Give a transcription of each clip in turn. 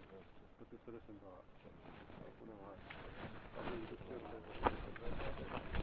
tutte storie sembra una mano.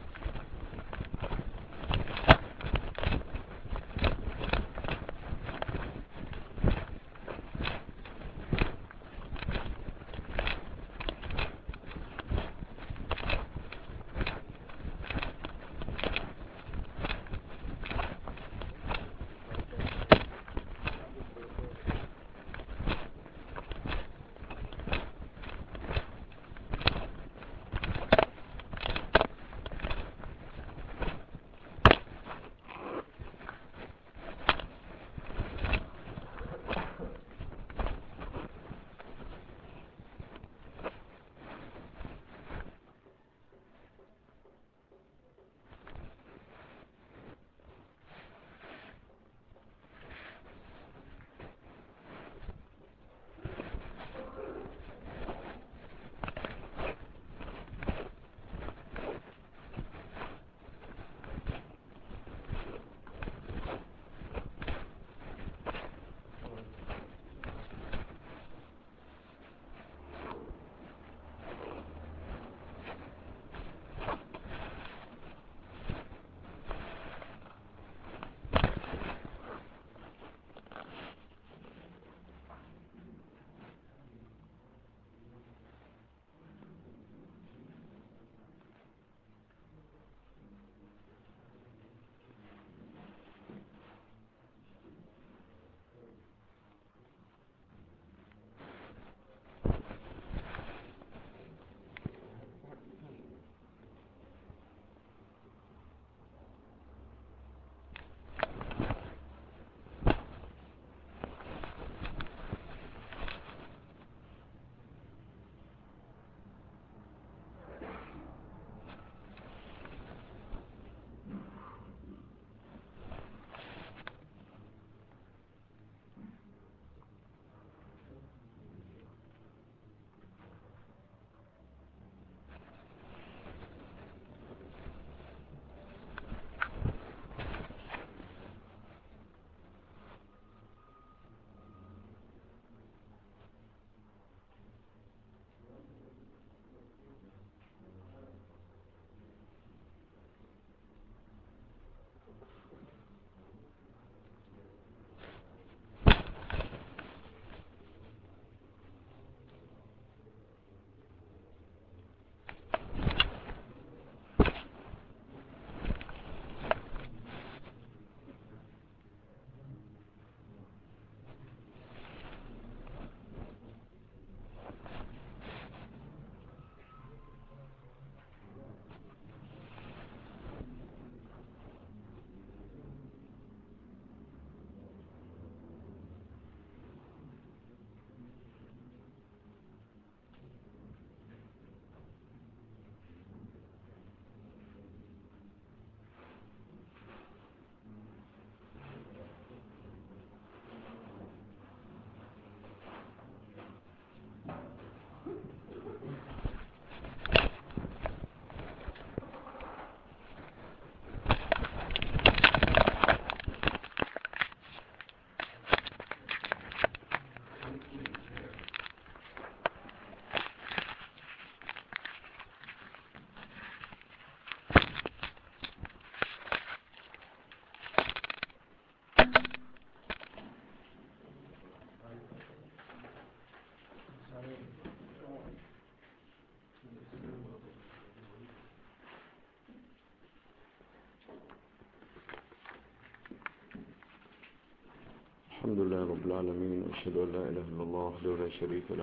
الحمد لله رب العالمين، وأشهد أن لا إله إلا الله وحده لا شريك له،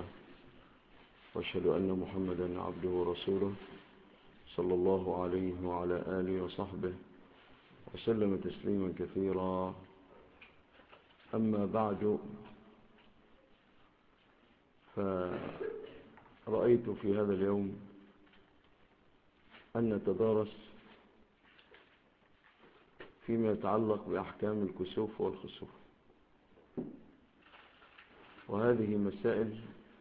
وأشهد أن محمدا عبده ورسوله صلى الله عليه وعلى آله وصحبه وسلم تسليما كثيرا. أما بعد، فرأيت في هذا اليوم أن نتدارس فيما يتعلق بأحكام الكسوف والخسوف، وهذه مسائل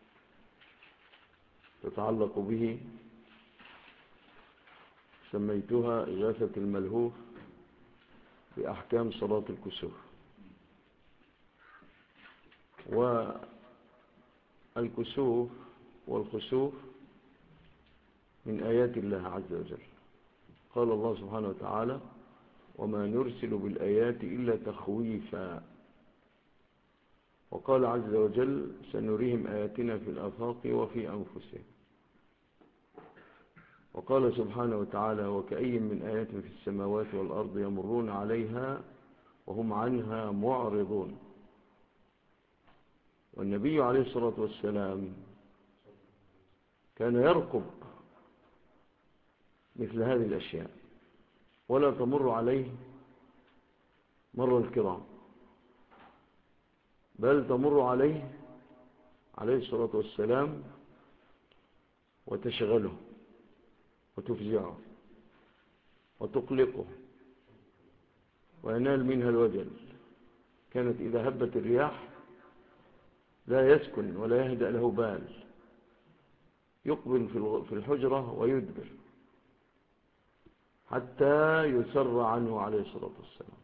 تتعلق به سميتها إغاثة الملهوف بأحكام صلاة الكسوف. الكسوف والخسوف من آيات الله عز وجل. قال الله سبحانه وتعالى: وما نرسل بالآيات إلا تخويفا. وقال عز وجل: سنريهم آياتنا في الآفاق وفي أنفسهم. وقال سبحانه وتعالى: وكأي من آيات في السماوات والأرض يمرون عليها وهم عنها معرضون. والنبي عليه الصلاة والسلام كان يرقب مثل هذه الأشياء ولا تمر عليه مر الكرام، بل تمر عليه الصلاة والسلام وتشغله وتفزعه وتقلقه وينال منها الوجل. كانت إذا هبت الرياح لا يسكن ولا يهدأ له بال، يقبل في الحجرة ويدبر حتى يسر عنه عليه الصلاة والسلام.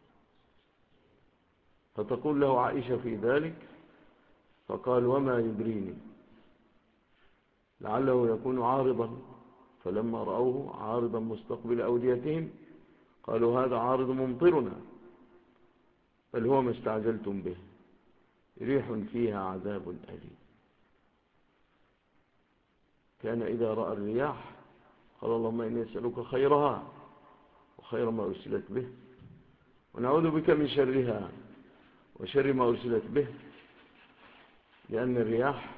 فتقول له عائشة في ذلك: فقال: وما يدريني لعله يكون عارضا. فلما رأوه عارضا مستقبل أوديتهم قالوا: هذا عارض ممطرنا بل هو ما استعجلتم به ريح فيها عذاب أليم. كان إذا رأى الرياح قال: اللهم إني أسألك خيرها وخير ما أرسلت به، ونعوذ بك من شرها وشر ما أرسلت به، لأن الرياح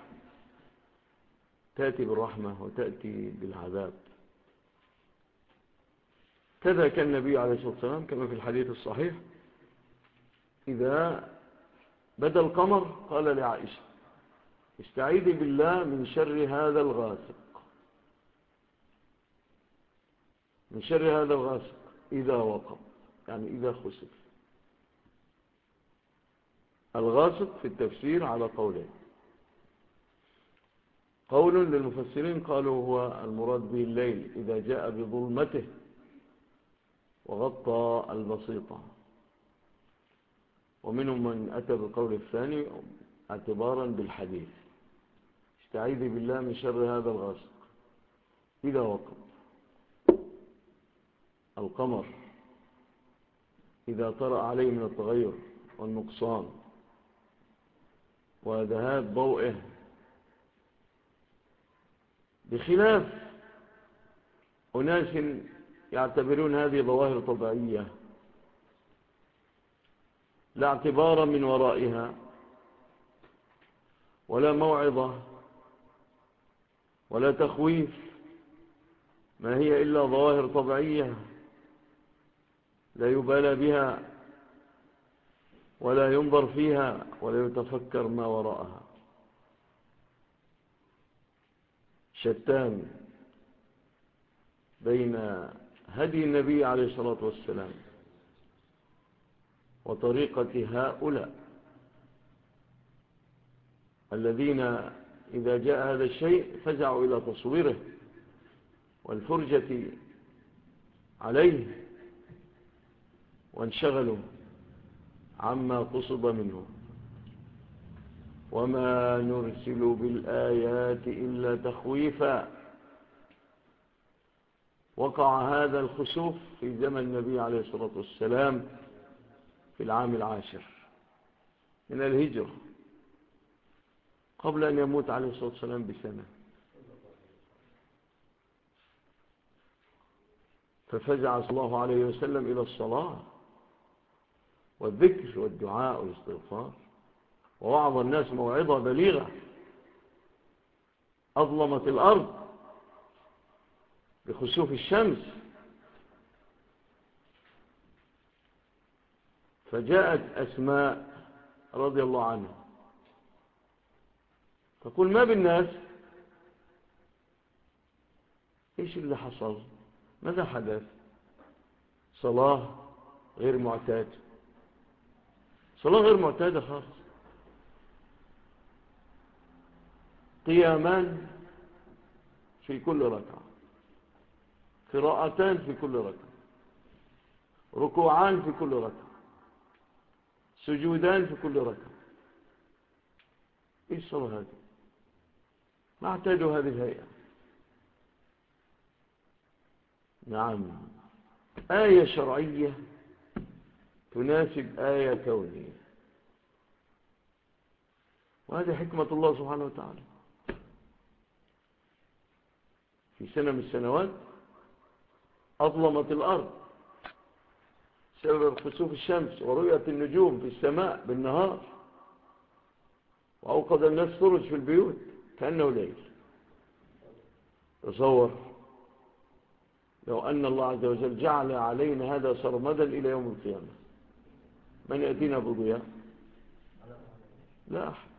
تأتي بالرحمة وتأتي بالعذاب. كذا كان النبي عليه الصلاة والسلام كما في الحديث الصحيح: إذا بدا القمر قال لعائشة: استعيذي بالله من شر هذا الغاسق، من شر هذا الغاسق إذا وقب، يعني إذا خسف. الغاسق في التفسير على قولين: قول للمفسرين قالوا هو المراد به الليل إذا جاء بظلمته وغطى البسيطة، ومنهم من أتى بالقول الثاني اعتبارا بالحديث: استعيذي بالله من شر هذا الغاسق إذا وقب. القمر إذا طرأ عليه من التغير والنقصان وذهاب ضوئه، بخلاف أناس يعتبرون هذه ظواهر طبيعية لا اعتبار من ورائها ولا موعظة ولا تخويف، ما هي إلا ظواهر طبيعية لا يبالى بها ولا ينظر فيها ولا يتفكر ما وراءها. شتان بين هدي النبي عليه الصلاة والسلام وطريقة هؤلاء الذين إذا جاء هذا الشيء فزعوا إلى تصويره والفرجة عليه وانشغلوا عما قصد منه. وما نرسل بالآيات إلا تخويفا. وقع هذا الخسوف في زمن النبي عليه الصلاة والسلام في العام 10 من الهجرة، قبل أن يموت عليه الصلاة والسلام بسنة. ففزع صلى الله عليه وسلم إلى الصلاة والذكر والدعاء والاستغفار، ووعظ الناس موعظة بليغة أظلمت الأرض بخسوف الشمس. فجاءت أسماء رضي الله عنها تقول: ما بالناس؟ إيش اللي حصل؟ ماذا حدث؟ صلاة غير معتادة، صلاة غير معتادة خالص، قيامان في كل ركعة، قراءتان في كل ركعة، ركوعان في كل ركعة، سجودان في كل ركعة. ايش الصلاة هذه؟ نعتاد هذه الهيئة. نعم، آية شرعية تناسب آية كونية، وهذه حكمة الله سبحانه وتعالى. في سنة من السنوات أظلمت الأرض بسبب خسوف الشمس ورؤية النجوم في السماء بالنهار، وأوقد الناس سرج في البيوت كأنه ليل. تصور لو أن الله عز وجل جعل علينا هذا سرمدا إلى يوم القيامة، من يأتينا بضياء؟ لا أحد.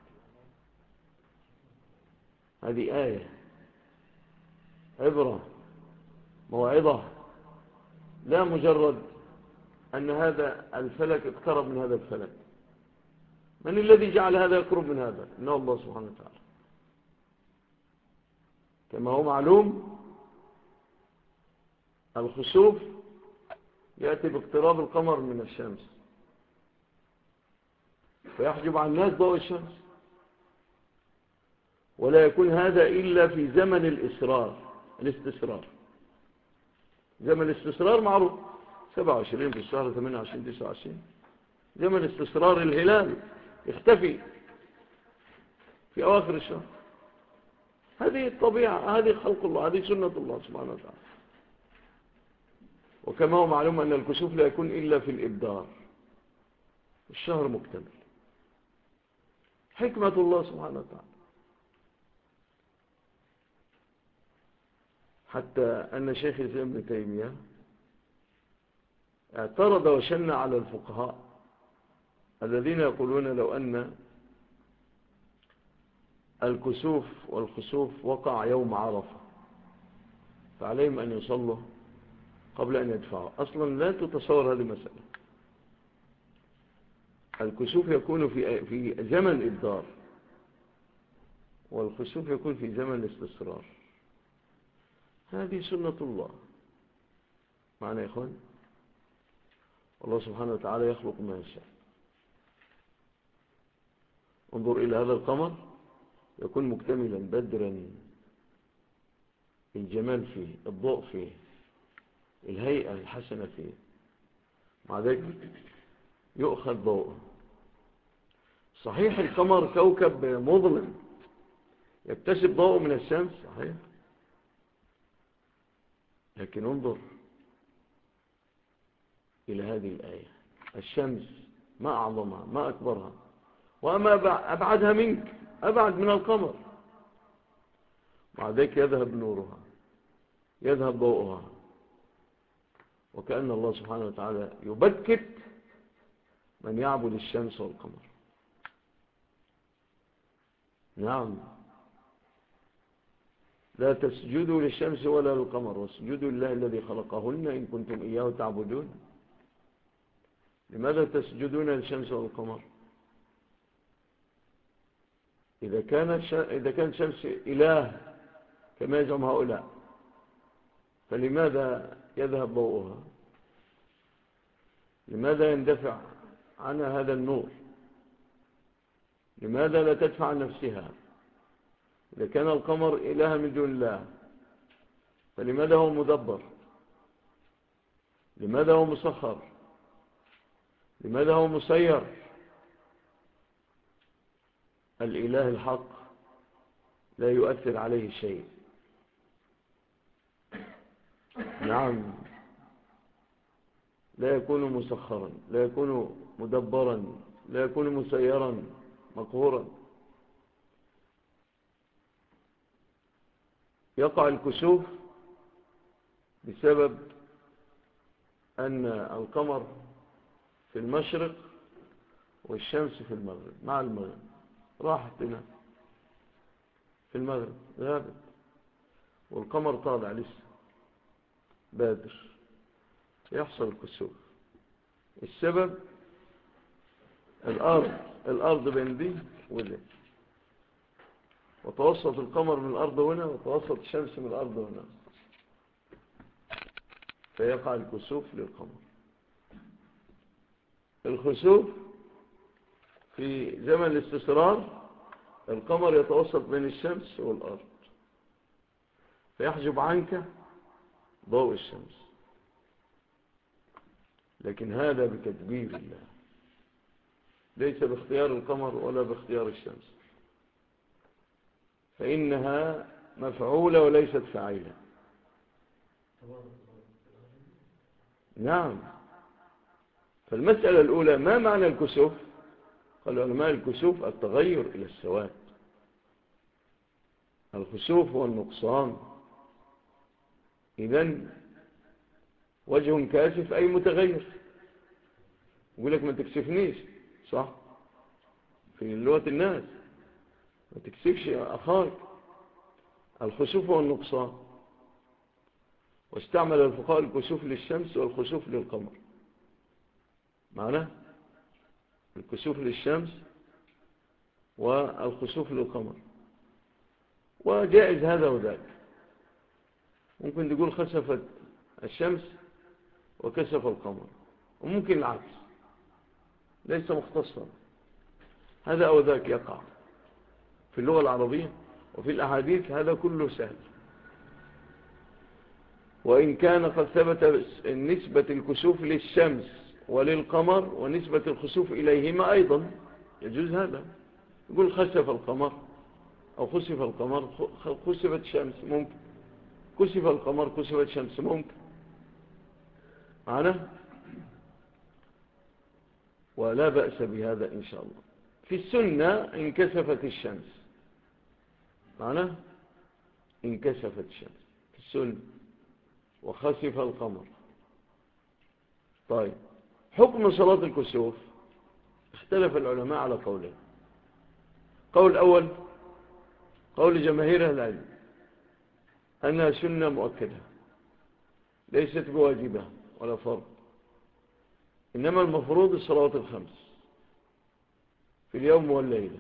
هذه آية، عبرة، موعظة، لا مجرد أن هذا الفلك اقترب من هذا الفلك. من الذي جعل هذا يقرب من هذا؟ إنه الله سبحانه وتعالى. كما هو معلوم الخسوف يأتي باقتراب القمر من الشمس فيحجب عن الناس ضوء الشمس، ولا يكون هذا إلا في زمن الاستسرار. زمن الاستسرار معروف، 27 في الشهر، 28، 29، زمن استسرار الهلال يختفي في أواخر الشهر. هذه الطبيعة، هذه خلق الله، هذه سنة الله سبحانه وتعالى. وكما هو معلوم أن الكسوف لا يكون إلا في الإبدار، الشهر مكتمل. حكمة الله سبحانه وتعالى. حتى أن شيخ الإسلام ابن تيمية اعترض وشن على الفقهاء الذين يقولون لو أن الكسوف والخسوف وقع يوم عرفة فعليهم أن يصلوا قبل أن يدفعوا. أصلا لا تتصور هذه المسألة. الكسوف يكون في زمن الإبدار، والخسوف يكون في زمن الاستسرار. هذه سنة الله معنا يا إخوان. الله سبحانه وتعالى يخلق ما يشاء. انظر إلى هذا القمر، يكون مكتملا بدرا، الجمال فيه، الضوء فيه، الهيئة الحسنة فيه، مع ذلك يؤخذ ضوءه. صحيح القمر كوكب مظلم يكتسب ضوء من الشمس، صحيح، لكن انظر إلى هذه الآية. الشمس ما أعظمها، ما أكبرها، وما أبعدها منك، أبعد من القمر، مع ذلك يذهب نورها، يذهب ضوءها، وكأن الله سبحانه وتعالى يبكت من يعبد الشمس والقمر. نعم، لا تسجدوا للشمس ولا للقمر واسجدوا لله الذي خلقهن إن كنتم إياه تعبدون. لماذا تسجدون للشمس والقمر؟ إذا كانت شمس إله كما يزعم هؤلاء، فلماذا يذهب ضوءها؟ لماذا يندفع عنها هذا النور؟ لماذا لا تدفع عن نفسها؟ إذا كان القمر إله من دون الله، فلماذا هو مدبر؟ لماذا هو مسخر؟ لماذا هو مسير؟ الإله الحق لا يؤثر عليه شيء. نعم، لا يكون مسخرا، لا يكون مدبرا، لا يكون مسيرا مقهورا. يقع الكسوف بسبب أن القمر في المشرق والشمس في المغرب، مع المغرب راحت لنا في المغرب، غابت، والقمر طالع لسه بادر، يحصل الكسوف. السبب الأرض بين دي ودي، وتوسط القمر من الأرض هنا، وتوسط الشمس من الأرض هنا، فيقع الكسوف للقمر. الخسوف في زمن الاستسرار، القمر يتوسط بين الشمس والأرض، فيحجب عنك ضوء الشمس، لكن هذا بتدبير الله، ليس باختيار القمر ولا باختيار الشمس، فإنها مفعولة وليست فاعلة. نعم. فالمسألة الأولى ما معنى الكسوف؟ قال العلماء الكسوف التغير إلى السواد. الخسوف هو النقصان، إذن وجه كاسف أي متغير. يقول لك ما تكسفنيش، صح؟ في لغة الناس ما تكسفش أخاك. الخسوف هو النقصان، واستعمل الفقهاء الكسوف للشمس والخسوف للقمر. معناه الكسوف للشمس والخسوف للقمر، وجائز هذا وذاك. ممكن تقول خسفت الشمس وكسف القمر، وممكن العكس، ليس مختصا. هذا أو ذاك يقع في اللغة العربية وفي الأحاديث، هذا كله سهل. وإن كان قد ثبت نسبة الكسوف للشمس وللقمر ونسبة الخسوف إليهما أيضا، يجوز هذا. يقول خسف القمر أو خسف القمر خسفت الشمس، ممكن. كسف القمر كسفت الشمس، ممكن. معنا؟ ولا بأس بهذا إن شاء الله. في السنة انكسفت الشمس، معنا؟ انكسفت الشمس في السنة، وخسف القمر. طيب، حكم صلاة الكسوف اختلف العلماء على قولين. قول أول قول جماهير العلم أنها سنة مؤكدة، ليست بواجبة ولا فرض، إنما المفروض الصلوات الخمس في اليوم والليلة،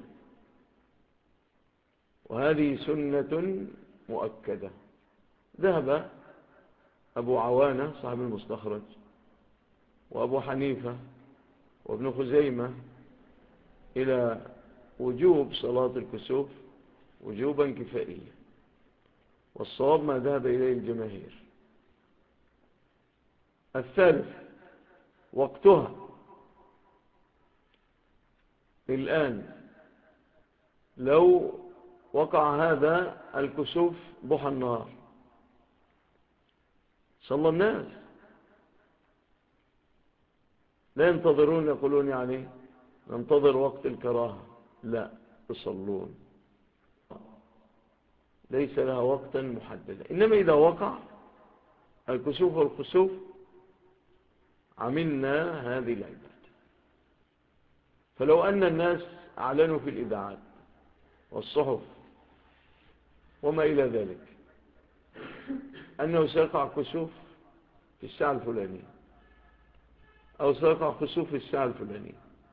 وهذه سنة مؤكدة. ذهب أبو عوانة صاحب المستخرج وأبو حنيفة وابن خزيمة إلى وجوب صلاة الكسوف وجوبا كفائيا، والصواب ما ذهب إليه الجماهير. الثالث وقتها الآن، لو وقع هذا الكسوف ضحى النهار صلى الناس، لا ينتظرون يقولون يعني ننتظر وقت الكراهة، لا، يصلون، ليس لها وقتا محددا. إنما إذا وقع الكسوف والخسوف عملنا هذه العبادة. فلو أن الناس أعلنوا في الإذاعات والصحف وما إلى ذلك أنه سيقع كسوف في الساعة الفلانية أو سيقع خسوف في الساعة الفلانية،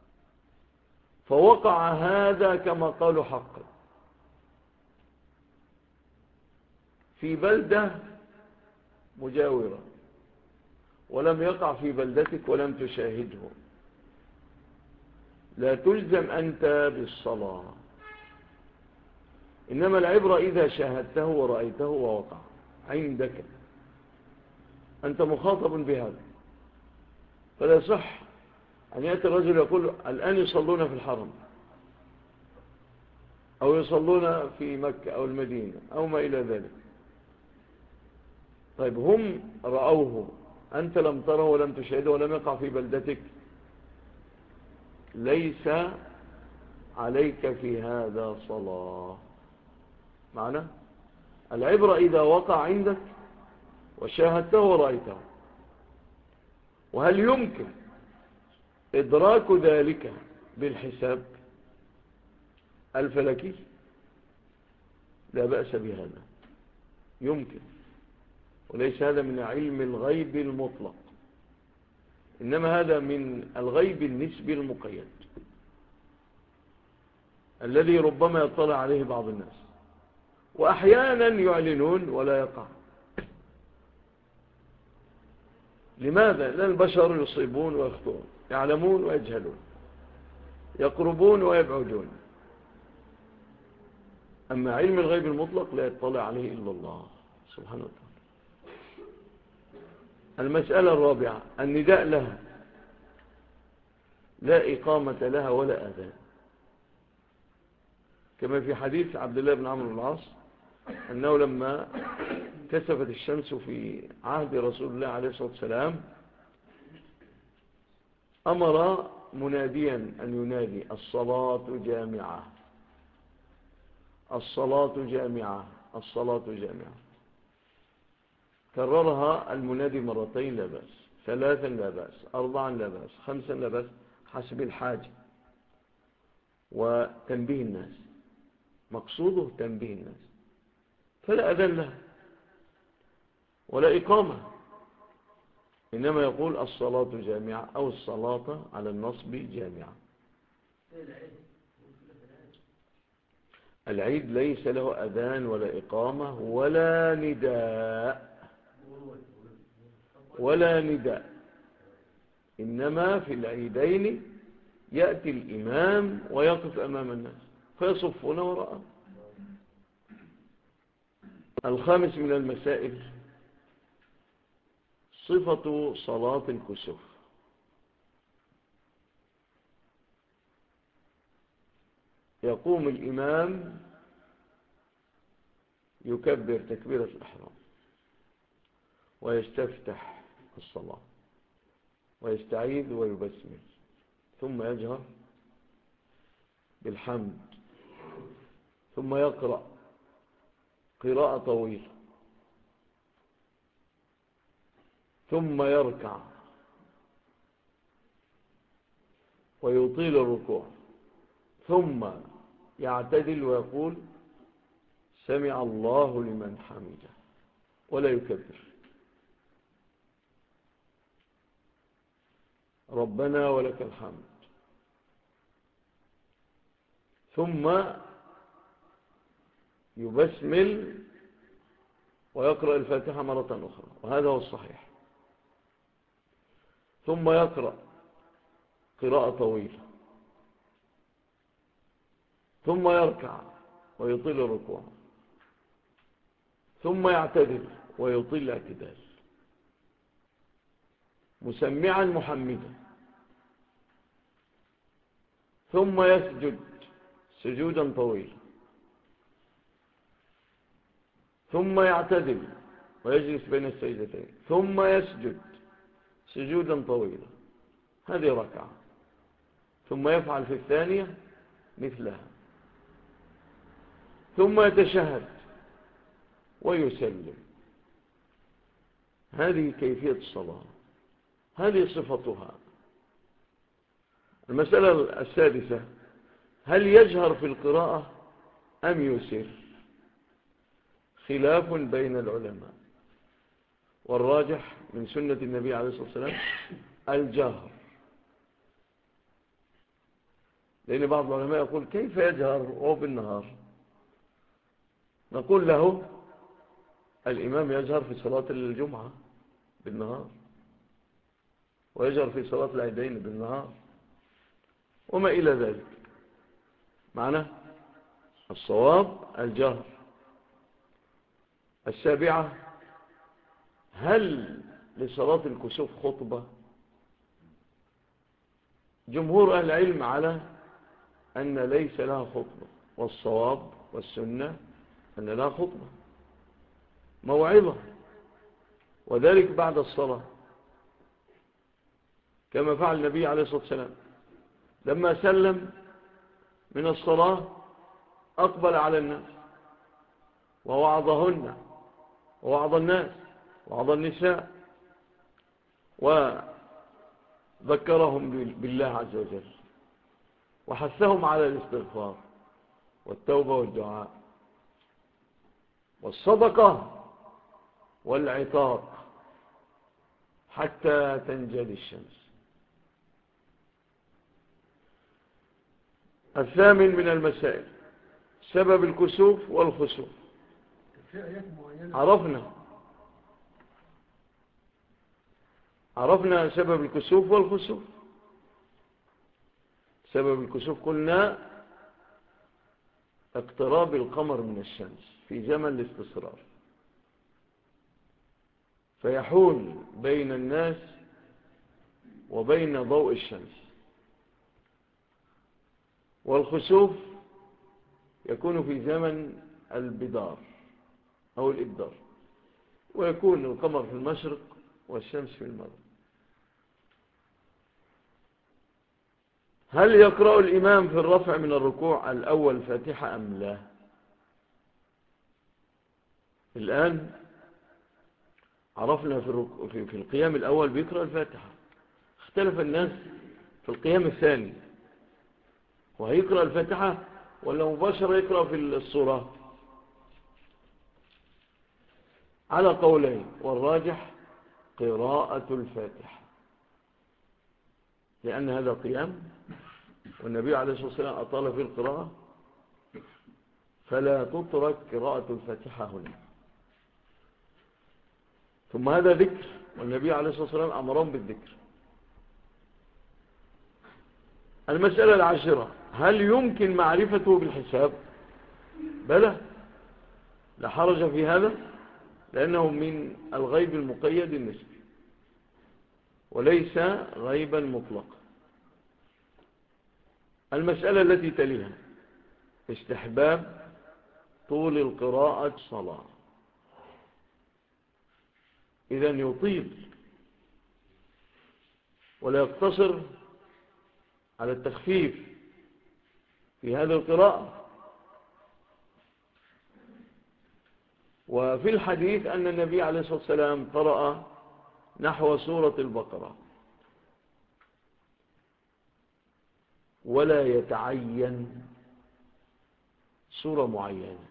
فوقع هذا كما قالوا حقا في بلدة مجاورة ولم يقع في بلدتك ولم تشاهده، لا تلزم أنت بالصلاة، إنما العبرة إذا شاهدته ورأيته ووقع عندك، أنت مخاطب بهذا. فلا صح أن يأتي الرجل يقول الآن يصلون في الحرم أو يصلون في مكة أو المدينة أو ما إلى ذلك. طيب هم رأوه، أنت لم تره ولم تشاهده ولم يقع في بلدتك، ليس عليك في هذا صلاة. معنى العبرة إذا وقع عندك وشاهدته ورأيته. وهل يمكن إدراك ذلك بالحساب الفلكي؟ لا بأس بهذا، يمكن، وليس هذا من علم الغيب المطلق، إنما هذا من الغيب النسبي المقيد الذي ربما يطلع عليه بعض الناس، وأحيانا يعلنون ولا يقع. لماذا؟ لأن البشر يصيبون ويخطئون، يعلمون ويجهلون، يقربون ويبعدون. أما علم الغيب المطلق لا يطلع عليه إلا الله سبحانه وتعالى. المسألة الرابعة النداء لها، لا إقامة لها ولا آذان، كما في حديث عبد الله بن عمرو بن العاص أنه لما كسفت الشمس في عهد رسول الله عليه الصلاة والسلام أمر مناديا أن ينادي الصلاة جامعة، الصلاة جامعة، الصلاة جامعة. كررها المنادي مرتين لا بأس، ثلاثا لا بأس، أربعا لا بأس، خمسا لا بأس، حسب الحاجة وتنبيه الناس، مقصوده تنبيه الناس. فلا أذن لها ولا إقامة، إنما يقول الصلاة جامعة أو الصلاة على النصب جامعة. العيد ليس له أذان ولا إقامة ولا نداء ولا نداء، إنما في العيدين يأتي الإمام ويقف أمام الناس فيصفون وراءه. الخامس من المسائل صفة صلاة الكسوف. يقوم الإمام يكبر تكبيرة الإحرام ويستفتح الصلاة ويستعيذ ويبسمل، ثم يجهر بالحمد، ثم يقرأ قراءة طويلة، ثم يركع ويطيل الركوع، ثم يعتدل ويقول سمع الله لمن حمده ولا يكبر، ربنا ولك الحمد، ثم يبسمل ويقرأ الفاتحة مرة أخرى، وهذا هو الصحيح. ثم يقرأ قراءة طويلة، ثم يركع ويطيل الركوع، ثم يعتدل ويطيل الاعتدال مسمعا محمدا، ثم يسجد سجودا طويلا، ثم يعتدل ويجلس بين السجدتين، ثم يسجد سجودا طويلا، هذه ركعة، ثم يفعل في الثانية مثلها، ثم يتشهد ويسلم. هذه كيفية الصلاة، هذه صفتها. المسألة السادسة هل يجهر في القراءة أم يسر؟ خلاف بين العلماء، والراجح من سنة النبي عليه الصلاة والسلام الجهر، لأن بعض العلماء يقول كيف يجهر وهو بالنهار؟ نقول له الإمام يجهر في صلاة الجمعة بالنهار، ويجهر في صلاة العيدين بالنهار، وما إلى ذلك. معنى الصواب الجهر. السابعة هل لصلاة الكسوف خطبة؟ جمهور أهل العلم على أن ليس لها خطبة، والصواب والسنة أن لها خطبة موعظة، وذلك بعد الصلاة، كما فعل النبي عليه الصلاة والسلام لما سلم من الصلاة أقبل على الناس ووعظهن ووعظ الناس ووعظ النساء وذكرهم بالله عز وجل، وحثهم على الاستغفار والتوبة والدعاء والصدقة والعتاق حتى تنجلي الشمس. الثامن من المسائل سبب الكسوف والخسوف. عرفنا سبب الكسوف والخسوف. سبب الكسوف قلنا اقتراب القمر من الشمس في زمن الاستسرار، فيحول بين الناس وبين ضوء الشمس. والخسوف يكون في زمن البدار أو الإبدار، ويكون القمر في المشرق والشمس في المغرب. هل يقرأ الإمام في الرفع من الركوع الأول فاتحة أم لا؟ الآن عرفنا في القيام الأول بيقرأ الفاتحة. اختلف الناس في القيام الثاني، وهيقرأ الفاتحة ولا مباشرة يقرأ في الصورة؟ على قولين، والراجح قراءة الفاتحة، لأن هذا قيام والنبي عليه الصلاة والسلام أطال في القراءة، فلا تترك قراءة الفاتحة هنا. ثم هذا ذكر، والنبي عليه الصلاة والسلام أمرهم بالذكر. المسألة العاشرة، هل يمكن معرفته بالحساب؟ بلى، لا حرج في هذا، لأنه من الغيب المقيد النسبي وليس غيبا مطلقا. المسألة التي تليها، استحباب طول القراءة صلاة. إذن يطيل ولا يقتصر على التخفيف في هذه القراءة. وفي الحديث أن النبي عليه الصلاة والسلام قرأ نحو سورة البقرة، ولا يتعين سورة معينة،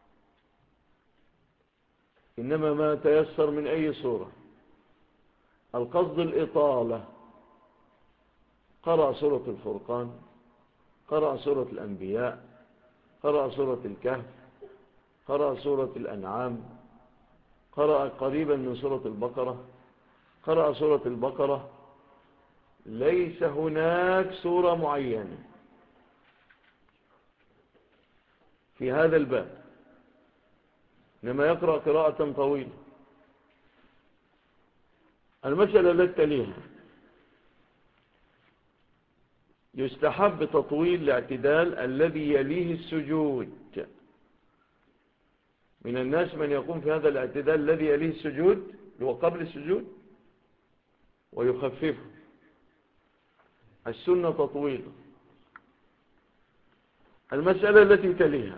إنما ما تيسر من أي سورة. القصد الإطالة، قرأ سورة الفرقان، قرأ سورة الأنبياء، قرأ سورة الكهف، قرأ سورة الأنعام، قرأ قريبا من سورة البقرة، قرأ سورة البقرة. ليس هناك سورة معينة في هذا الباب، إنما يقرأ قراءة طويلة. المسألة التي تليها، يستحب تطويل الاعتدال الذي يليه السجود. من الناس من يقوم في هذا الاعتدال الذي يليه السجود، هو قبل السجود، ويخففه. السنة تطويل. المسألة التي تليها،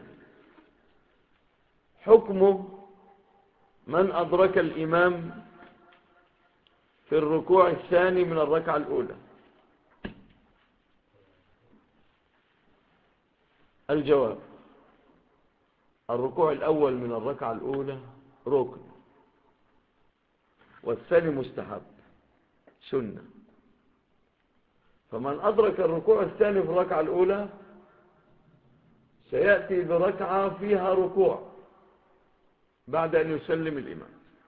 حكم من أدرك الإمام في الركوع الثاني من الركعة الأولى. الجواب، الركوع الأول من الركعة الأولى ركن، والثاني مستحب سنة. فمن أدرك الركوع الثاني في الركعة الأولى سيأتي بركعة فيها ركوع بعد أن يسلم الإمام.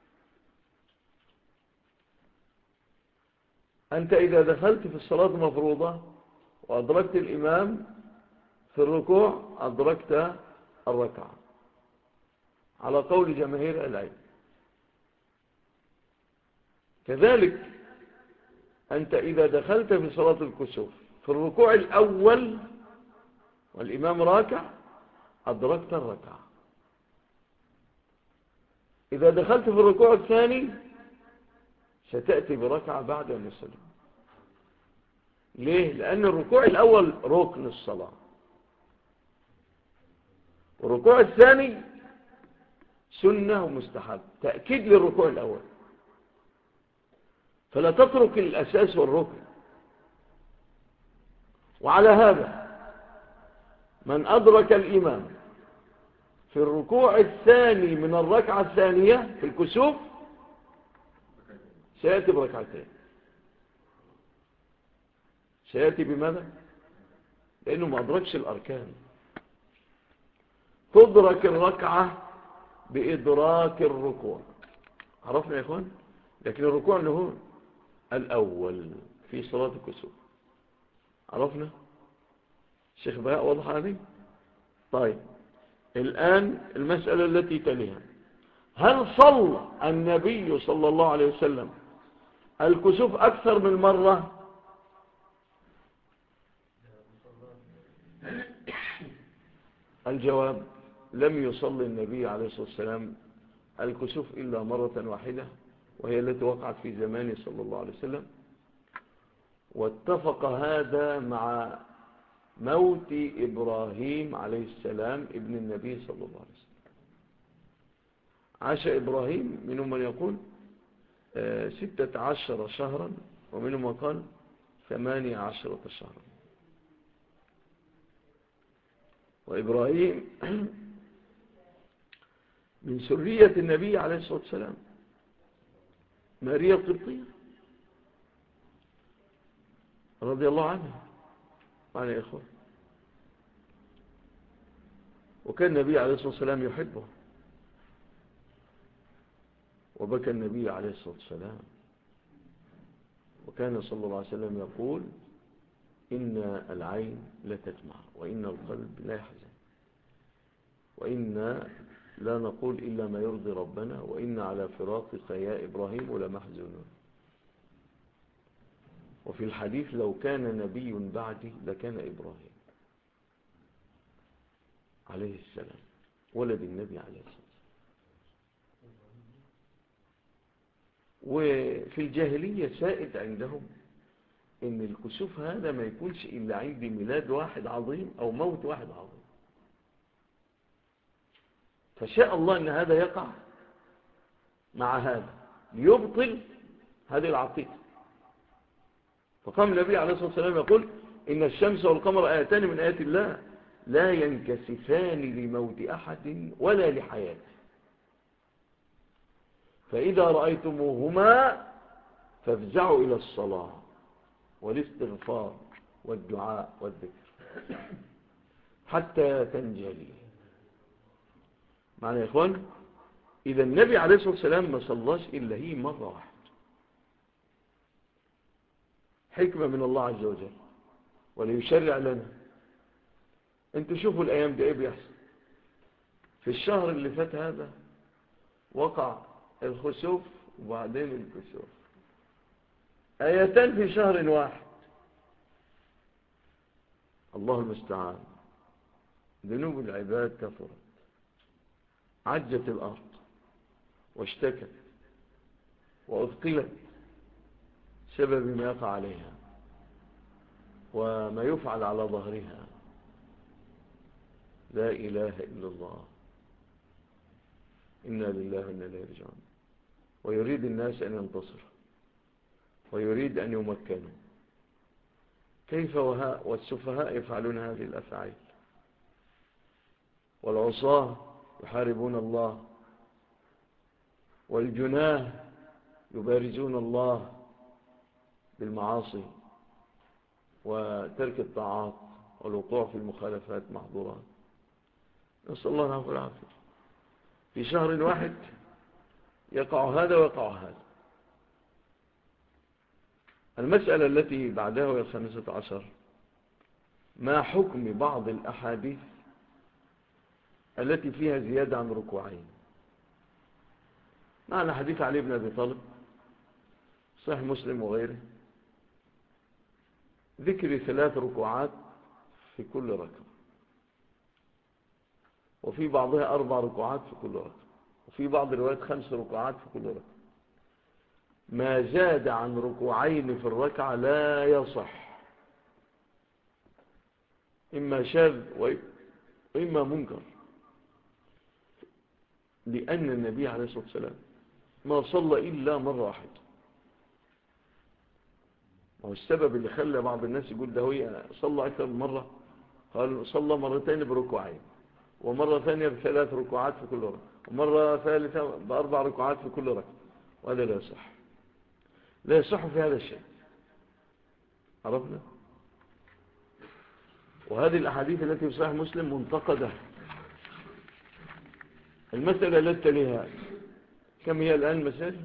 أنت إذا دخلت في الصلاة المفروضة وأدركت الإمام في الركوع أدركت الركعة على قول جماهير العلم. كذلك أنت إذا دخلت في صلاة الكسوف في الركوع الأول والإمام راكع أدركت الركعة. إذا دخلت في الركوع الثاني ستأتي بركعة بعد أن يسلم. ليه؟ لأن الركوع الأول ركن الصلاة، والركوع الثاني سنة ومستحب، تأكيد للركوع الأول. فلا تترك الأساس والركن. وعلى هذا من أدرك الإمام في الركوع الثاني من الركعة الثانية في الكسوف سيأتي بركعتين. سيأتي بماذا؟ لأنه ما أدركش الأركان. تدرك الركعة بإدراك الركوع. عرفنا يا إخوان؟ لكن الركوع اللي هو الأول في صلاة الكسوف. عرفنا؟ الشيخ بقى واضح هذه؟ طيب، الآن المسألة التي تليها، هل صلى النبي صلى الله عليه وسلم الكسوف أكثر من مرة؟ الجواب: لم يصلي النبي عليه الصلاة والسلام الكسوف إلا مرة واحدة، وهي التي وقعت في زمانه صلى الله عليه وسلم. واتفق هذا مع موت إبراهيم عليه السلام ابن النبي صلى الله عليه وسلم. عاش إبراهيم، منهم من يقول 16 شهرا، ومنهم من قال 18 شهرا. وإبراهيم من سرية النبي عليه الصلاة والسلام، ماريا القبطية رضي الله عنها وعن إخوة. وكان النبي عليه الصلاة والسلام يحبه، وبكى النبي عليه الصلاة والسلام، وكان صلى الله عليه وسلم يقول: إن العين لتدمع وإن القلب لا يحزن، وإنا لا نقول إلا ما يرضي ربنا، وإن على فراقك يا إبراهيم لمحزونون. وفي الحديث: لو كان نبي بعدي لكان إبراهيم عليه السلام ولد النبي عليه الصلاة والسلام. وفي الجاهلية سائد عندهم إن الكسوف هذا ما يكونش إلا عند ميلاد واحد عظيم أو موت واحد عظيم، فشاء الله أن هذا يقع مع هذا ليبطل هذه العقيدة. فقام النبي عليه الصلاة والسلام يقول: إن الشمس والقمر آيتان من آيات الله لا ينكسفان لموت أحد ولا لحياته، فإذا رأيتموهما فافزعوا إلى الصلاة والاستغفار والدعاء والذكر حتى تنجلي. معنى يا إخوان، إذا النبي عليه الصلاة والسلام ما صلاش إلا هي مرة واحدة، حكمة من الله عز وجل وليشرع لنا. انتوا شوفوا الأيام دي ايه بيحصل. في الشهر اللي فات هذا وقع الخسوف وبعدين الكسوف، آيتان في شهر واحد. الله المستعان. ذنوب العباد كثرت، عجت الأرض واشتكت وأثقلت سبب ما يقع عليها وما يفعل على ظهرها. لا إله إلا الله، إنا لله وإنا إليه راجعون. ويريد الناس أن ينتصروا ويريد أن يمكنوا. كيف والسفهاء يفعلون هذه الأفعال، والعصاة يحاربون الله، والجناه يبارزون الله بالمعاصي وترك الطاعات والوقوع في المخالفات محظورات. نسأل الله العفو والعافية. في شهر واحد يقع هذا ويقع هذا. المسألة التي بعدها وهي 15: ما حكم بعض الأحاديث التي فيها زيادة عن ركوعين؟ معنى حديث علي بن أبي طالب صحيح مسلم وغيره، ذكر 3 ركوعات في كل ركعة، وفي بعضها 4 ركوعات في كل ركعة، وفي بعض الروايات 5 ركوعات في كل ركعة. ما زاد عن ركوعين في الركعة لا يصح، إما شاذ وإما منكر، لأن النبي عليه الصلاة والسلام ما صلى إلا مرة واحدة. وهو السبب اللي خلى بعض الناس يقول ده هو صلى أكثر من مرة. قال صلى مرتين بركوعين، ومرة ثانية ب3 ركوعات في كل ركعة، ومرة ثالثة ب4 ركوعات في كل ركعة. وهذا لا يصح، لا يصح في هذا الشيء. عرفنا؟ وهذه الأحاديث التي في صحيح مسلم منتقدة. المسألة التي تليها، كم هي الآن مسألة؟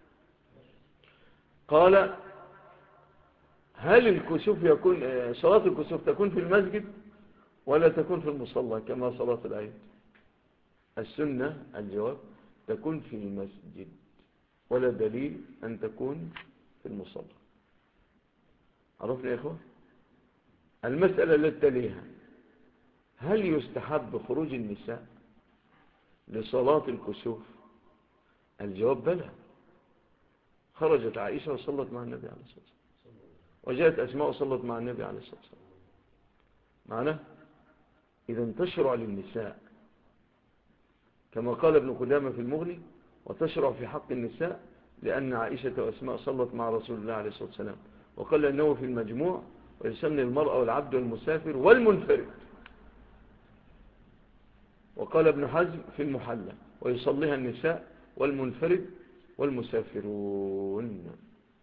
قال: هل الكسوف يكون صلاة الكسوف تكون في المسجد ولا تكون في المصلى كما صلاة العيد؟ السنة الجواب تكون في المسجد، ولا دليل أن تكون في المصلى. عرفنا يا إخوة؟ المسألة التي تليها: هل يستحب خروج النساء لصلاة الكسوف؟ الجواب بلى. خرجت عائشة وصلت مع النبي عليه الصلاة والسلام، وجاءت أسماء وصلت مع النبي عليه الصلاة والسلام. معنى إذا تشرع للنساء كما قال ابن قدامة في المغني: وتشرع في حق النساء لأن عائشة وأسماء صلت مع رسول الله عليه الصلاة والسلام. وقال أنه في المجموع: ويسمي المرأة والعبد والمسافر والمنفرد. وقال ابن حزم في المحلى: ويصليها النساء والمنفرد والمسافرون.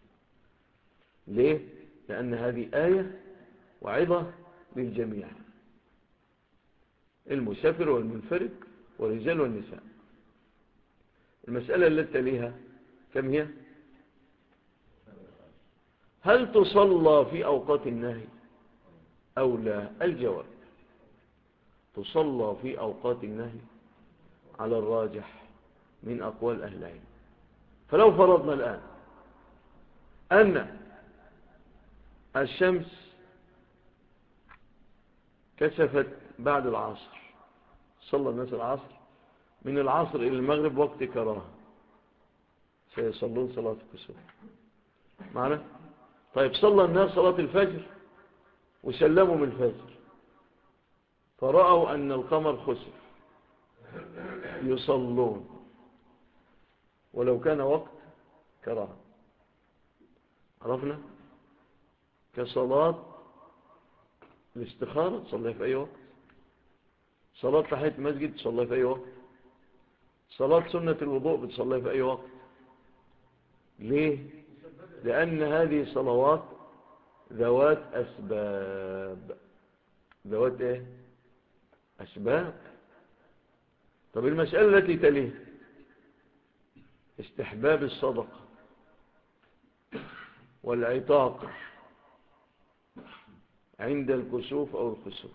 ليه؟ لأن هذه آية وعظة للجميع، المسافر والمنفرد والرجال والنساء. المسألة التي تليها كم هي؟ هل تصلى في أوقات النهي أو لا؟ الجواب: تصلى في أوقات النهي على الراجح من أقوال أهل العلم. فلو فرضنا الآن أن الشمس كسفت بعد العصر، صلى الناس العصر، من العصر إلى المغرب وقت كراهة، سيصلون صلاة الكسوف معنا؟ طيب صلى الناس صلاة الفجر وسلموا من الفجر، فرأوا أن القمر خسف، يصلون ولو كان وقت كراهة. عرفنا؟ كصلاة الاستخارة تصليها في أي وقت، صلاة تحية المسجد تصليها في أي وقت، صلاة سنة الوضوء بتصليها في أي وقت. ليه؟ لأن هذه صلوات ذوات أسباب. ذوات إيه؟ أسباب. طب المسألة التي تليه: استحباب الصدقة والعتاق عند الكسوف أو الخسوف.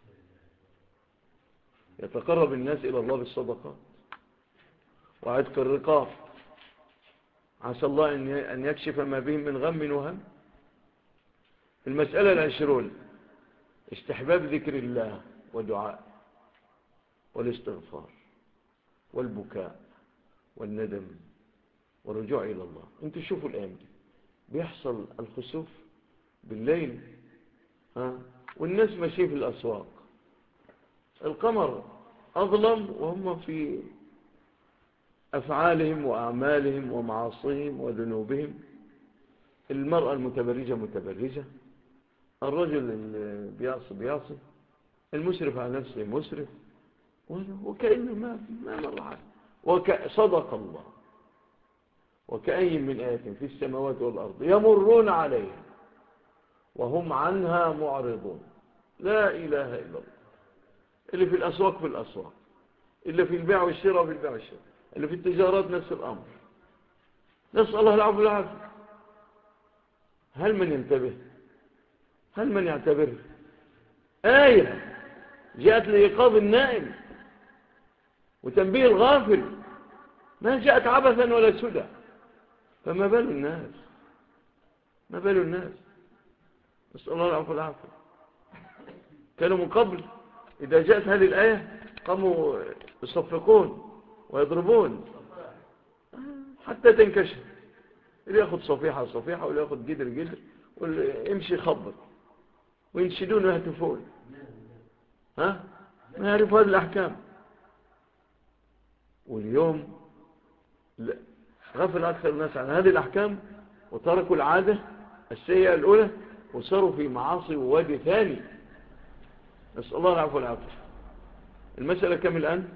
يتقرب الناس إلى الله بالصدقات وعتق الرقاب، عسى الله أن يكشف ما بهم من غم وهم. المسألة 20: استحباب ذكر الله ودعاء والاستغفار والبكاء والندم والرجوع إلى الله. انتوا شوفوا الآن دي بيحصل الخسوف بالليل، والناس ماشيين في الأسواق، القمر أظلم وهم في أفعالهم وأعمالهم ومعاصيهم وذنوبهم. المرأة المتبرجة متبرجة، الرجل اللي بيعصي، المسرف على نفسه مسرف، وكأنه ما مر عليه. صدق الله: وكأي من آية في السماوات والأرض يمرون عليها وهم عنها معرضون. لا إله إلا الله. اللي في الأسواق في الأسواق، اللي في البيع والشراء في البيع والشراء، اللي في التجارات نفس الأمر. نسأل الله العفو والعافية. هل من ينتبه؟ هل من يعتبر؟ آية جاءت لإيقاظ النائم وتنبيه الغافل، ما جاءت عبثا ولا سدى. فما بال الناس؟ ما بال الناس؟ نسأل الله العفو والعافية. كانوا من قبل إذا جاءت هذه الآية قاموا يصفقون ويضربون حتى تنكشف، اللي ياخد صفيحة صفيحة، واللي ياخد جدر جدر، واللي يمشي يخبط وينشدون ويهتفون. ما يعرفوا هذه الأحكام. واليوم غفل أكثر الناس عن هذه الأحكام وتركوا العادة السيئة الأولى وصاروا في معاصي ووادي ثاني. نسأل الله العفو والعافية. المسألة كم الآن؟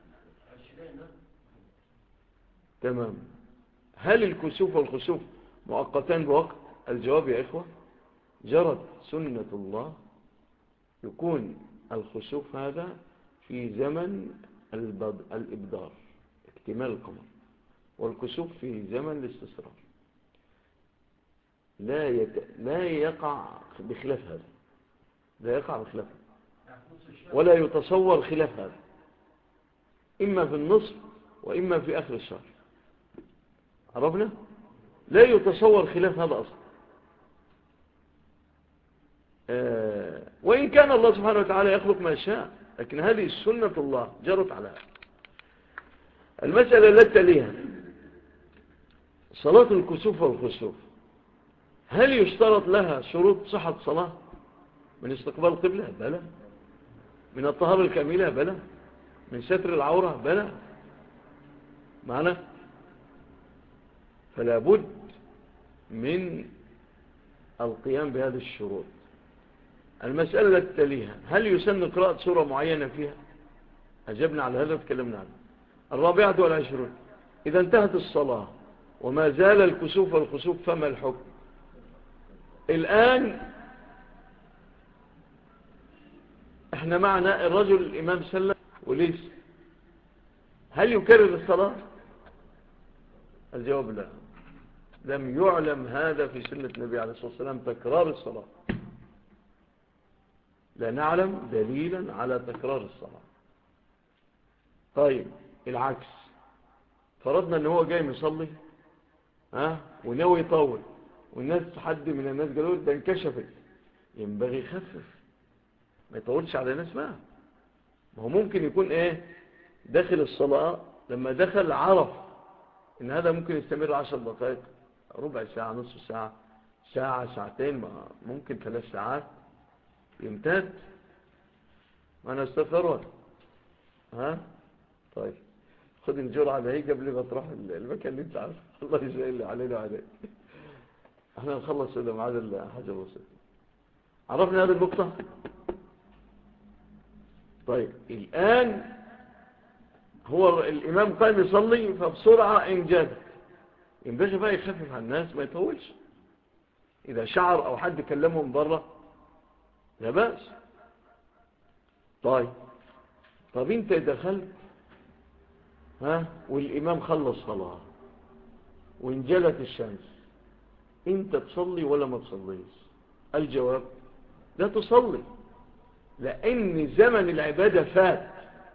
تمام. هل الكسوف والخسوف مؤقتان بوقت؟ الجواب يا إخوة: جرت سنة الله يكون الخسوف هذا في زمن الإبدار، اكتمال القمر، والكسوف في زمن الاستسرار. لا يقع بخلاف هذا، لا يقع بخلاف هذا، ولا يتصور خلاف هذا، إما في النصف وإما في آخر الشهر. عرفنا؟ لا يتصور خلاف هذا أصلا. وإن كان الله سبحانه وتعالى يخلق ما يشاء، لكن هذه سنة الله جرت على هذا. المسألة التي تليها صلاة الكسوف والخسوف، هل يشترط لها شروط صحة صلاة؟ من استقبال القبلة؟ بلى. من الطهارة الكاملة؟ بلى. من ستر العورة؟ بلى. معنى فلا بد من القيام بهذه الشروط. المسألة التي تليها، هل يسن قراءة سورة معينة فيها؟ أجبنا على هذا وتكلمنا عنه. 24، إذا انتهت الصلاة وما زال الكسوف والخسوف فما الحكم؟ الآن احنا معنا الرجل الإمام سلم وليس، هل يكرر الصلاة؟ الجواب لا. لم يعلم هذا في سنة النبي عليه الصلاة والسلام تكرار الصلاة. لا نعلم دليلا على تكرار الصلاة. طيب العكس، فرضنا ان هو جاي مصلي وناوي يطول، والناس حد من الناس قالوا ده انكشفت، ينبغي يخفف، ما يطولش على الناس بقى. ما هو ممكن يكون داخل الصلاة، لما دخل عرف ان هذا ممكن يستمر 10 دقائق، ربع ساعة، نصف ساعة، ساعة، ساعتين، ممكن 3 ساعات يمتد. ما انا استغفرت. طيب خد الجرعة ده قبل ما تروح المكان اللي انت عارف. الله يسهل علينا وعليك. احنا نخلص هذا مع هذا حاجة بسيطة. عرفنا هذه النقطة. طيب الآن هو الإمام قائم يصلي، فبسرعة انجاز، ينبغي بقى يخفف على الناس، ما يطولش. إذا شعر أو حد كلمهم بره لا بأس. طيب انت دخلت والإمام خلص صلاة وانجلت الشمس، انت تصلي ولا ما تصليش؟ الجواب لا تصلي، لأن زمن العبادة فات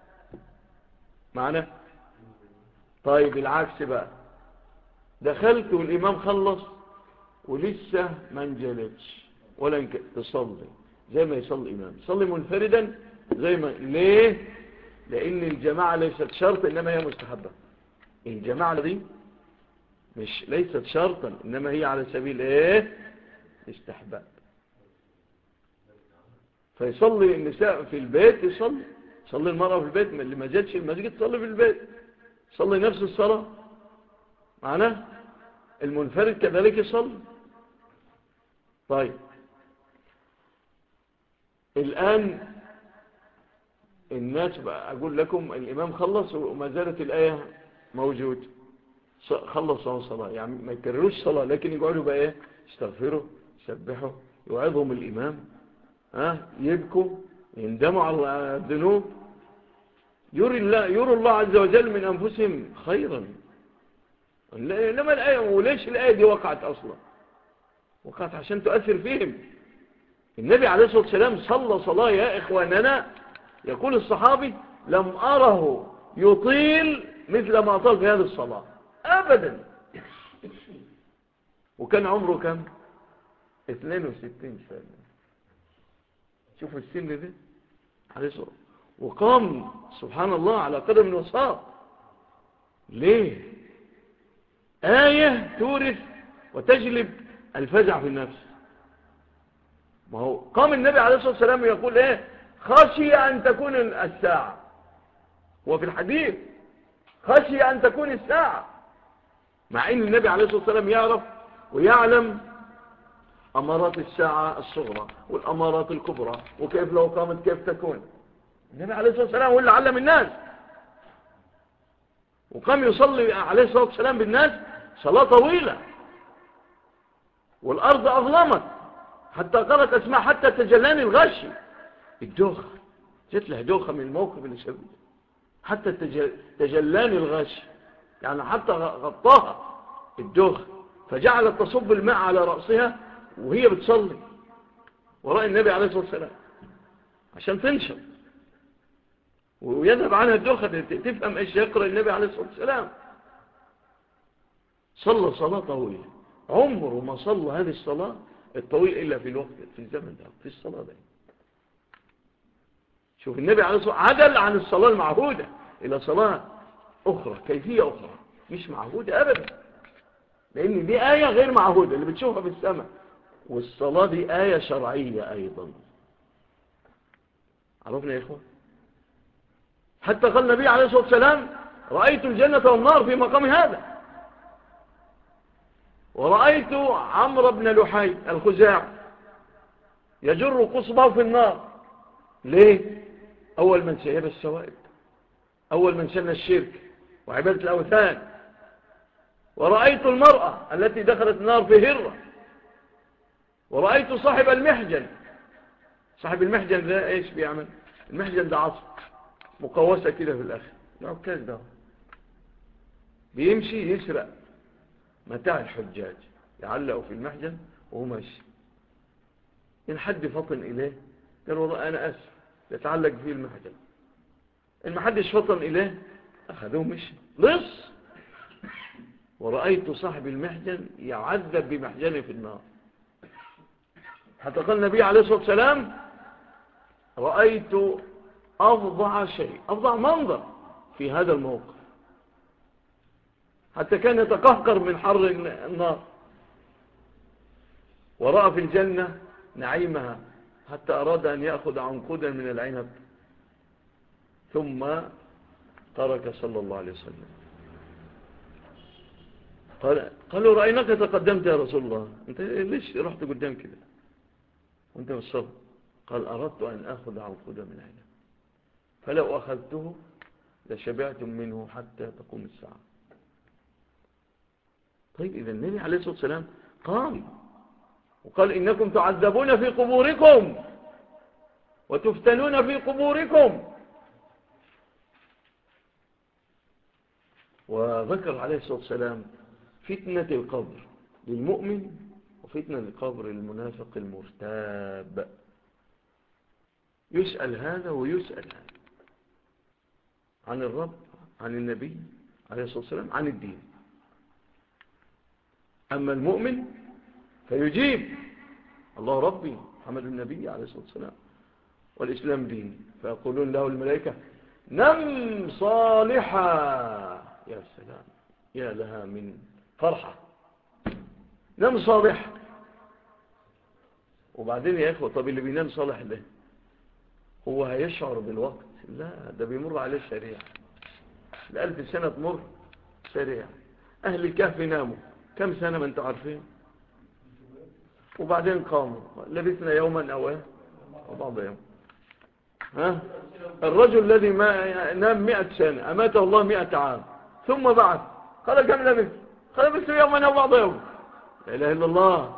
معنا. طيب العكس بقى، دخلت والإمام خلص ولسه ما انجلتش ولا تصلي زي ما يصلي الإمام، تصلي منفردا زي ما. ليه؟ لأن الجماعة ليست شرط إنما هي مستحبة. الجماعة دي ليست شرطا، إنما هي على سبيل استحباب. فيصلي النساء في البيت، يصلي المرأة في البيت، اللي ما جاتش المسجد تصلي في البيت، يصلي نفس الصلاة معناه. المنفرد كذلك يصلي. طيب الآن الناس بقى، أقول لكم الإمام خلص وما زالت الآية موجود، خلص الصلاة، يعني ما يكرروش صلاة، لكن يقعدوا بقى يستغفروا، يسبحوا، يوعظهم الإمام، يبكوا، يندموا على الذنوب، يرى الله عز وجل من أنفسهم خيرا. إنما الآية، وليش الآية دي وقعت أصلا؟ وقعت عشان تؤثر فيهم. النبي عليه الصلاة والسلام صلى صلاة يا إخواننا، يقول الصحابي لم أره يطيل مثل ما أطال في هذه الصلاة أبدا. وكان عمره كم؟ 62 سنة. شوفوا السن ده عليه الصلاة، وقام سبحان الله على قدم وساق. ليه؟ آية تورث وتجلب الفزع في النفس. ما هو قام النبي عليه الصلاة والسلام يقول خشي أن تكون الساعة، وفي الحديث خشي أن تكون الساعة، مع أن النبي عليه الصلاة والسلام يعرف ويعلم أمارات الساعة الصغرى والأمارات الكبرى، وكيف لو قامت كيف تكون. النبي عليه الصلاة والسلام هو اللي علم الناس، وقام يصلي عليه الصلاة والسلام بالناس صلاة طويلة، والأرض أظلمت حتى قالت أسماء حتى تجلاني الغشي، الدوخة جت له دوخة من الموقف اللي شبه، حتى تجلاني الغشي، يعني حتى غطاها الدوخة، فجعلت تصب الماء على رأسها وهي بتصلي وراء النبي عليه الصلاة والسلام عشان تنشر. ويذهب عنها الدخن، تفهم ايش يقرأ النبي عليه الصلاة والسلام. صلى صلاة طويلة، عمره ما صلى هذه الصلاة الطويل إلا في الوقت، في الزمن ده، في الصلاة ده. شوف النبي عليه الصلاة والسلام عدل عن الصلاة المعهودة إلى صلاة أخرى، كيفية أخرى مش معهودة أبدا، لأن دي آية غير معهودة اللي بتشوفها في السماء، والصلاة دي آية شرعية أيضا. عرفنا يا إخوة؟ حتى قال النبي عليه الصلاة والسلام رأيت الجنة والنار في مقام هذا، ورأيت عمرو بن لحي الخزاعي يجر قصبه في النار. ليه؟ أول من سيب السوائب، أول من سن الشرك وعبادة الأوثان. ورأيت المرأة التي دخلت النار في هرة. ورأيت صاحب المحجن. صاحب المحجن ده ايش بيعمل؟ المحجن ده عصب مقوسة كده في الآخر، العكاز ده بيمشي يسرق متاع الحجاج، يعلقوا في المحجن وهو ماشي. إن حد فطن إليه قال والله أنا أسف، يتعلق فيه المحجن. إن ما حدش فطن إليه أخذوه مشي لص. ورأيت صاحب المحجن يعذب بمحجنه في النار، حتى قال النبي عليه الصلاة والسلام رأيت أفظع شيء، أفظع منظر في هذا الموقف، حتى كان يتقهقر من حر النار. ورأى في الجنة نعيمها حتى أراد أن يأخذ عنقودا من العنب، ثم ترك صلى الله عليه وسلم. قالوا رأيناك تقدمت يا رسول الله، أنت ليش رحت قدام كده وأنت بالصبر؟ قال أردت أن أخذ عنقودا من عنب، فلو أخذته لشبعتم منه حتى تقوم الساعة. طيب إذا النبي عليه الصلاة والسلام قام وقال إنكم تعذبون في قبوركم وتفتنون في قبوركم. وذكر عليه الصلاة والسلام فتنة القبر للمؤمن وفتنة القبر للمنافق المرتاب، يسأل هذا ويسأل هذا عن الرب، عن النبي عليه الصلاة والسلام، عن الدين. أما المؤمن فيجيب الله ربي محمد النبي عليه الصلاة والسلام والإسلام دين، فيقولون له الملائكة نم صالحا. يا سلام، يا لها من فرحة، نم صالح. وبعدين يا إخوة، طب اللي بينام صالح ده هو هيشعر بالوقت؟ لا، ده بيمر عليه سريع، 1000 سنة تمر سريع. أهل الكهف ناموا كم سنة ما انتوا عارفين، وبعدين قاموا لبثنا يوما أو بعض يوم. الرجل الذي ما نام 100 سنة أماته الله 100 عام ثم بعث، قال كم لبث؟ قال لبثت يوما أو بعض يوم. لا إله إلا الله.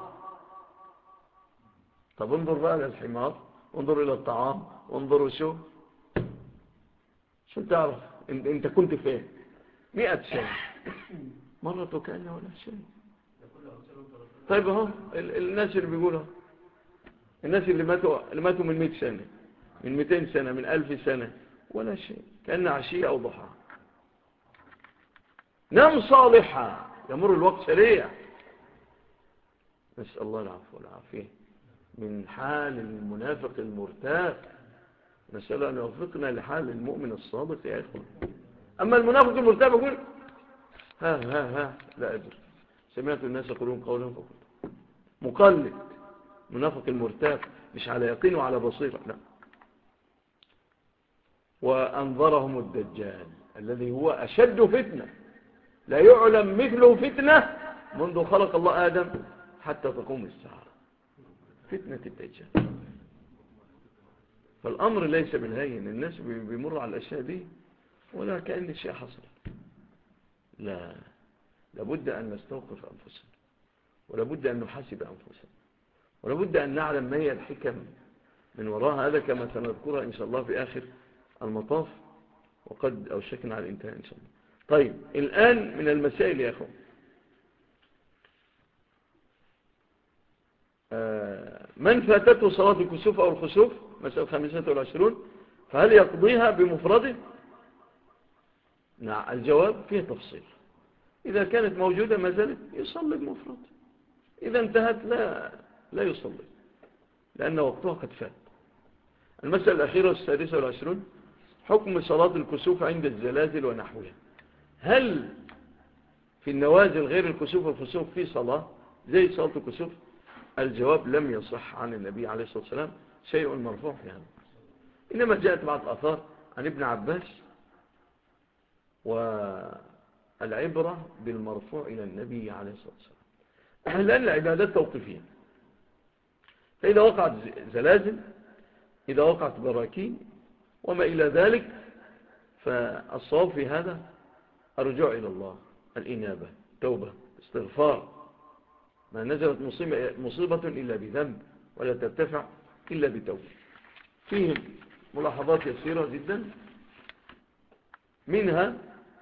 طب انظر بقى للحمار، انظر إلى الطعام، وانظروا شو تعرف انت كنت فين 100 سنة مرة كأنه ولا شيء. طيب اهو الناس اللي بيقولها، الناس اللي ماتوا من 100 سنة، من 200 سنة، من 1000 سنة، ولا شيء، كأن عشية أو ضحى. نم صالحا، يمر الوقت سريع. نسأل الله العفو والعافية من حال المنافق المرتاب، نسأل أن يوفقنا لحال المؤمن الصادق يا إخوان. أما المنافق المرتاب يقول ها لا أدري، سمعت الناس يقولون قولا فقلت. مقلد، منافق المرتاب مش على يقين وعلى بصيرة، لا. وأنظرهم الدجال الذي هو أشد فتنة، لا يعلم مثله فتنة منذ خلق الله آدم حتى تقوم الساعة، فتنة الدجال. فالأمر ليس بالهين، الناس بيمر على الأشياء دي ولا كأن الشيء حصل. لا، لابد أن نستوقف أنفسنا، ولابد أن نحاسب أنفسنا، ولابد أن نعلم ما هي الحكم من وراء هذا، كما سنذكرها إن شاء الله في آخر المطاف، وقد أوشكنا على الانتهاء إن شاء الله. طيب الآن من المسائل يا أخوة، من فاتته صلاة الكسوف أو الخسوف، مسألة 25، فهل يقضيها بمفرده؟ نعم، الجواب فيه تفصيل. إذا كانت موجودة ما زالت يصلي بمفرده، إذا انتهت لا يصلي لأن وقتها قد فات. المسألة الأخيرة 26 حكم صلاة الكسوف عند الزلازل ونحوها. هل في النوازل غير الكسوف والخسوف في صلاة زي صلاة الكسوف؟ الجواب لم يصح عن النبي عليه الصلاة والسلام شيء مرفوع في هذا، إنما جاءت بعض الآثار عن ابن عباس، والعبرة بالمرفوع إلى النبي عليه الصلاة والسلام، لأن العبادات توقيفية. فإذا وقعت زلازل، إذا وقعت براكين وما إلى ذلك، فالصواب في هذا الرجوع إلى الله، الإنابة، توبة، استغفار. ما نزلت مصيبة إلا بذنب، ولا ترتفع إلا بتوبة. فيهم ملاحظات يسيرة جدا، منها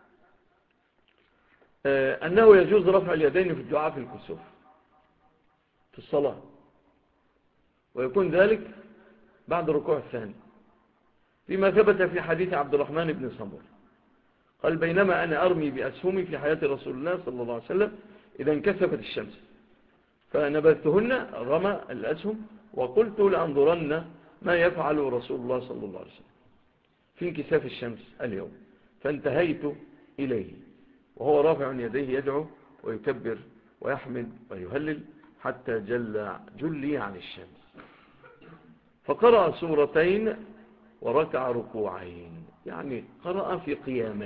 أنه يجوز رفع اليدين في الدعاء في الكسوف في الصلاة، ويكون ذلك بعد الركوع الثاني، فيما ثبت في حديث عبد الرحمن بن صمر قال: بينما أنا أرمي بأسهمي في حياة رسول الله صلى الله عليه وسلم إذا انكسفت الشمس فنبذتهن، رمى الأسهم، وقلت لأنظرن ما يفعل رسول الله صلى الله عليه وسلم في انكساف الشمس اليوم، فانتهيت إليه وهو رافع يديه يدعو ويكبر ويحمد ويهلل حتى جلي عن الشمس، فقرأ سورتين وركع ركوعين، يعني قرأ في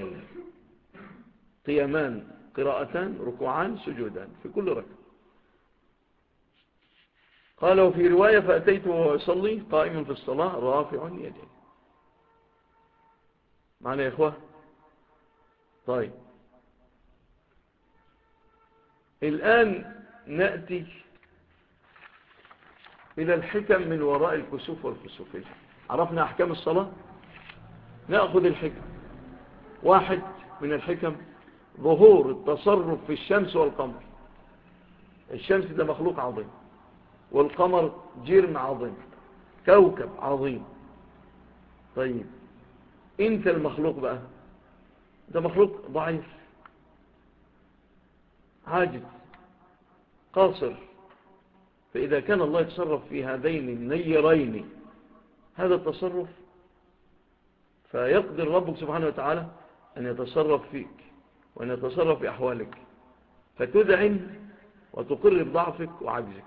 قيامان، قراءتان، ركوعان، سجودان في كل ركعة. قال: وفي رواية: فأتيت وهو يصلي قائما في الصلاة رافع يديه. معنا يا إخوة؟ طيب، الآن نأتي إلى الحكم من وراء الكسوف والخسوفين. عرفنا أحكام الصلاة، نأخذ الحكم. واحد من الحكم ظهور التصرف في الشمس والقمر. الشمس ده مخلوق عظيم، والقمر جرم عظيم، كوكب عظيم. طيب انت المخلوق بقى ده مخلوق ضعيف، عاجز، قاصر. فإذا كان الله يتصرف في هذين النيرين هذا التصرف، فيقدر ربك سبحانه وتعالى أن يتصرف فيك وأن يتصرف في أحوالك، فتذعن وتقر بضعفك وعجزك.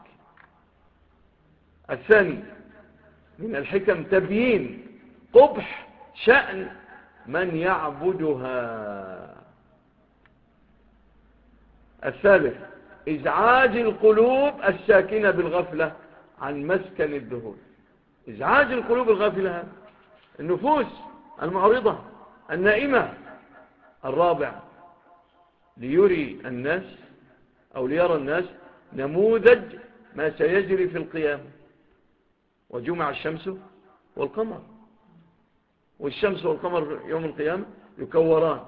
الثاني من الحكم تبيين قبح شأن من يعبدها. الثالث إزعاج القلوب الساكنة بالغفلة عن مسكن الذهول. إزعاج القلوب الغافلة، النفوس المعرضة النائمة. الرابع ليري الناس أو ليرى الناس نموذج ما سيجري في القيامة. وجمع الشمس والقمر، والشمس والقمر يوم القيامة يكوران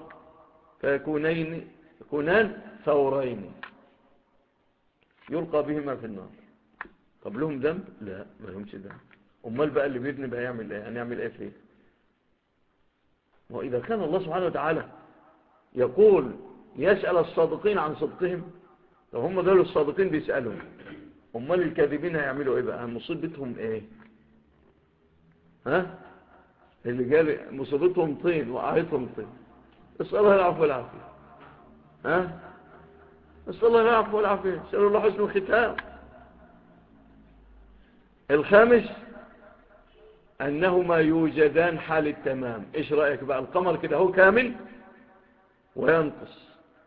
فيكونان ثورين يلقى بهما في النار. طب لهم ذنب؟ لا، ما لهمش ذنب. امال بقى اللي بيذنب بقى يعمل ايه؟ هنعمل ايه فيه؟ واذا كان الله سبحانه وتعالى يقول يسأل الصادقين عن صدقهم، طب هم دول الصادقين بيسألهم، امال الكاذبين هيعملوا ايه بقى؟ مصيبتهم ايه؟ ها؟ اللي قال مصيبتهم طين وقعتهم طين. اسأل الله العفو والعافية. ها؟ اسأل الله العفو والعافية، اسأل الله حسن الختام. الخامس أنهما يوجدان حال التمام. إيش رأيك بقى؟ القمر كده هو كامل وينقص،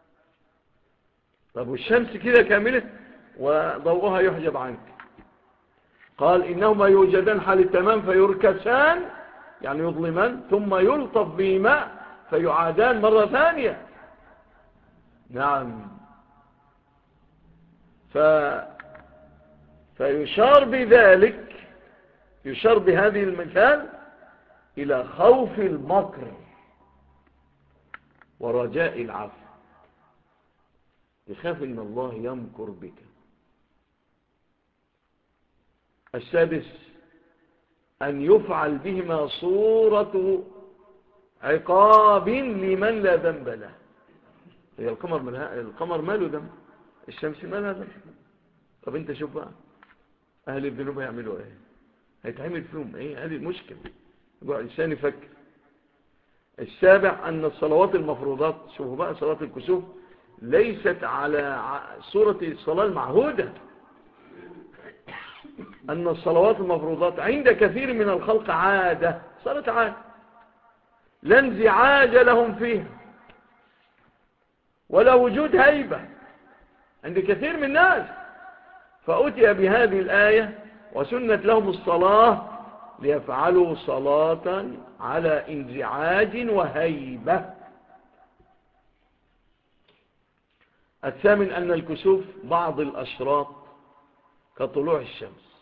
طب والشمس كده كاملة وضوءها يحجب عنك. قال إنهما يوجدان حال التمام فيركسان، يعني يظلمان، ثم يلطف بهما فيعادان مرة ثانية. نعم. فيشار بذلك، يشار بهذه المثال إلى خوف المكر ورجاء العفو. يخاف إن الله يمكر بك. السادس أن يفعل بهما صورة عقاب لمن لا ذنب له. هي القمر ماله ذنب، الشمس مالها ذنب. طب انت شوف بقى أهل الذنوب هيعملوا ايه، هيتعمل فيهم ايه؟ هذه المشكلة يبقى الإنسان يفكر. السابع أن الصلوات المفروضات، شوفوا بقى صلاة الكسوف ليست على صورة الصلاة المعهودة. أن الصلوات المفروضات عند كثير من الخلق عادة، صارت عادة لا انزعاج لهم فيها ولا وجود هيبة عند كثير من الناس، فأتي بهذه الآية وسنت لهم الصلاة ليفعلوا صلاة على انزعاج وهيبة. الثامن أن الكسوف بعض الأشراط كطلوع الشمس.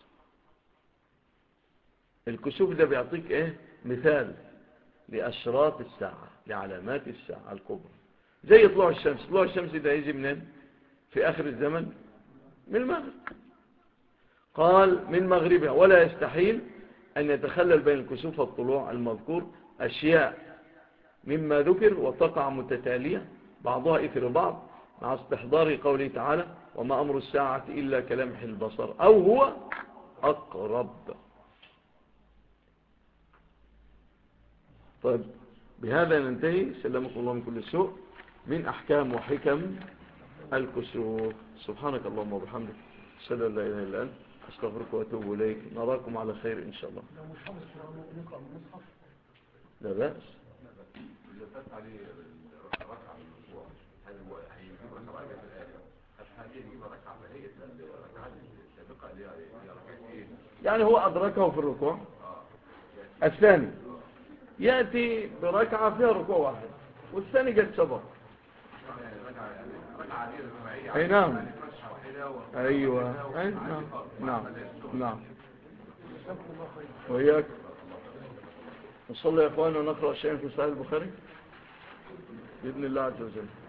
الكسوف ده بيعطيك ايه؟ مثال لأشراط الساعة، لعلامات الساعة الكبرى، زي طلوع الشمس. طلوع الشمس ده يجي منين؟ في آخر الزمن من المغرب. قال من مغربها، ولا يستحيل أن يتخلل بين الكسوف والطلوع المذكور أشياء مما ذكر وتقع متتالية بعضها إثر بعض مع استحضار قوله تعالى وما أمر الساعة إلا كلمح البصر أو هو أقرب. طيب بهذا ننتهي، سلمكم الله من كل سوء، من أحكام وحكم الكسوف. سبحانك اللهم وبحمدك، أشهد أن لا إله إلا أنت، أستغفرك وأتوب إليك. نراكم على خير إن شاء الله. لا بأس. إذا فات عليه ركعة من الأسبوع هل هو هيجيب ركعة في الآخر؟ هل يجيب ركعة فهي الركعات السابقة اللي هي ركعة إيه؟ يعني هو أدركه في الركوع الثاني، يأتي بركعة فيها ركوع واحد والثاني قد سبق. ركعة دي رباعية. أي نعم. أيوة. أي نعم. نعم. نعم. وإياك. نصلي يا أخواننا ونقرأ شيئا في صحيح البخاري بإذن الله عز وجل.